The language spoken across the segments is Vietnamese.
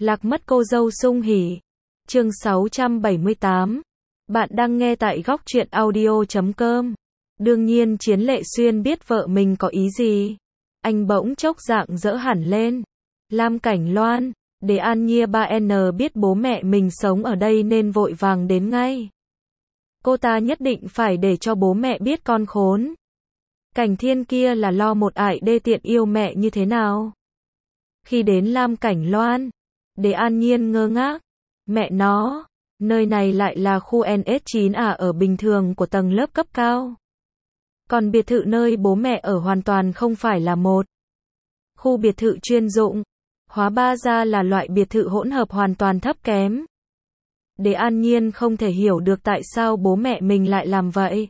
Lạc mất cô dâu sung hỉ. Chương 678. Bạn đang nghe tại góc truyện audio.com. Đương nhiên Chiến Lệ Xuyên biết vợ mình có ý gì. Anh bỗng chốc rạng rỡ hẳn lên. Lam Cảnh Loan, để An Nhiên 3N biết bố mẹ mình sống ở đây nên vội vàng đến ngay. Cô ta nhất định phải để cho bố mẹ biết con khốn. Cảnh Thiên kia là lo một ải đê tiện yêu mẹ như thế nào. Khi đến Lam Cảnh Loan, để An Nhiên ngơ ngác. Mẹ nó, nơi này lại là khu NS9 à, ở bình thường của tầng lớp cấp cao. Còn biệt thự nơi bố mẹ ở hoàn toàn không phải là một khu biệt thự chuyên dụng. Hóa ba ra là loại biệt thự hỗn hợp hoàn toàn thấp kém. Để An Nhiên không thể hiểu được tại sao bố mẹ mình lại làm vậy.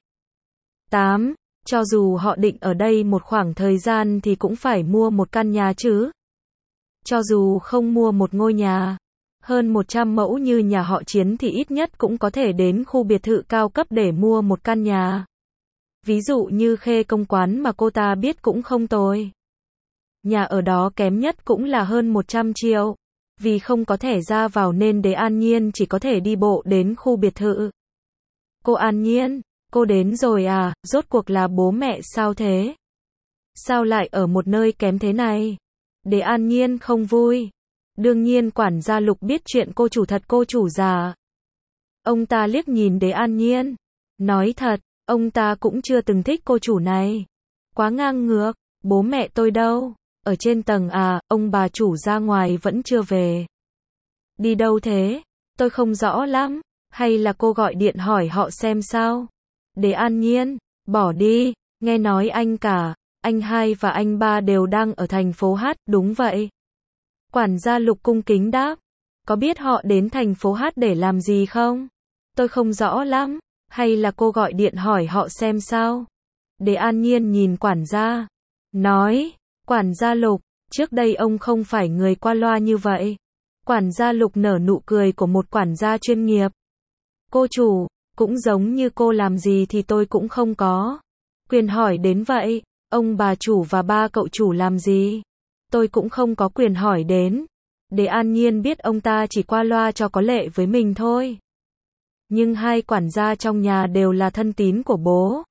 8. Cho dù họ định ở đây một khoảng thời gian thì cũng phải mua một căn nhà chứ. Cho dù không mua một ngôi nhà hơn 100 mẫu như nhà họ Chiến thì ít nhất cũng có thể đến khu biệt thự cao cấp để mua một căn nhà. Ví dụ như Khê Công Quán mà cô ta biết cũng không tồi. Nhà ở đó kém nhất cũng là hơn 100 triệu. Vì không có thẻ ra vào nên để An Nhiên chỉ có thể đi bộ đến khu biệt thự. Cô An Nhiên, cô đến rồi à, rốt cuộc là bố mẹ sao thế? Sao lại ở một nơi kém thế này? Để An Nhiên không vui. Đương nhiên quản gia Lục biết chuyện cô chủ thật, cô chủ già. Ông ta liếc nhìn để An Nhiên. Nói thật, ông ta cũng chưa từng thích cô chủ này. Quá ngang ngược, bố mẹ tôi đâu? Ở trên tầng à, ông bà chủ ra ngoài vẫn chưa về. Đi đâu thế? Tôi không rõ lắm. Hay là cô gọi điện hỏi họ xem sao? Để An Nhiên, bỏ đi, nghe nói anh cả, anh hai và anh ba đều đang ở thành phố H, đúng vậy. Quản gia Lục cung kính đáp. Có biết họ đến thành phố H để làm gì không? Tôi không rõ lắm. Hay là cô gọi điện hỏi họ xem sao? Để An Nhiên nhìn quản gia. Nói, quản gia Lục, trước đây ông không phải người qua loa như vậy. Quản gia Lục nở nụ cười của một quản gia chuyên nghiệp. Cô chủ, cũng giống như cô làm gì thì tôi cũng không có quyền hỏi đến vậy. Ông bà chủ và ba cậu chủ làm gì? Tôi cũng không có quyền hỏi đến. Để An Nhiên biết ông ta chỉ qua loa cho có lệ với mình thôi. Nhưng hai quản gia trong nhà đều là thân tín của bố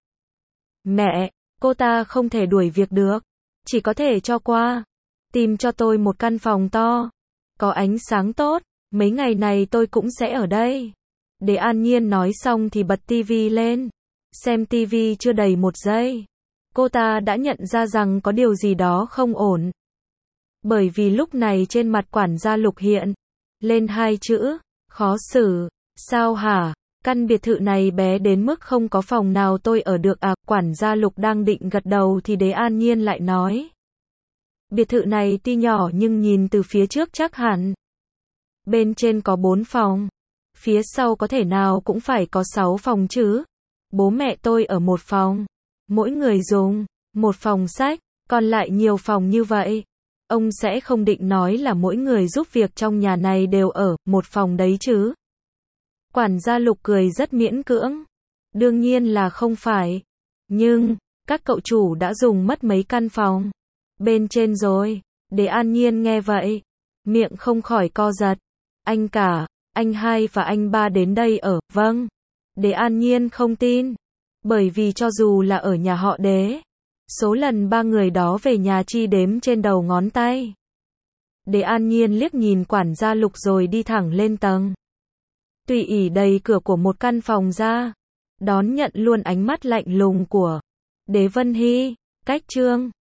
mẹ, cô ta không thể đuổi việc được. Chỉ có thể cho qua. Tìm cho tôi một căn phòng to, có ánh sáng tốt, mấy ngày này tôi cũng sẽ ở đây. Để An Nhiên nói xong thì bật tivi lên. Xem tivi chưa đầy một giây, cô ta đã nhận ra rằng có điều gì đó không ổn. Bởi vì lúc này trên mặt quản gia Lục hiện lên hai chữ, khó xử. Sao hả? Căn biệt thự này bé đến mức không có phòng nào tôi ở được à? Quản gia Lục đang định gật đầu thì Đế An Nhiên lại nói. Biệt thự này tuy nhỏ nhưng nhìn từ phía trước chắc hẳn bên trên có 4 phòng. Phía sau có thể nào cũng phải có 6 phòng chứ. Bố mẹ tôi ở một phòng. Mỗi người dùng một phòng sách, còn lại nhiều phòng như vậy. Ông sẽ không định nói là mỗi người giúp việc trong nhà này đều ở một phòng đấy chứ. Quản gia Lục cười rất miễn cưỡng. Đương nhiên là không phải. Nhưng, các cậu chủ đã dùng mất mấy căn phòng bên trên rồi. Để An Nhiên nghe vậy, miệng không khỏi co giật. Anh cả, anh hai và anh ba đến đây ở, vâng. Để An Nhiên không tin. Bởi vì cho dù là ở nhà họ Đế, số lần ba người đó về nhà chi đếm trên đầu ngón tay. Để An Nhiên liếc nhìn quản gia Lục rồi đi thẳng lên tầng. Tùy ỉ đầy cửa của một căn phòng ra, đón nhận luôn ánh mắt lạnh lùng của Đế Vân Hy. Cách chương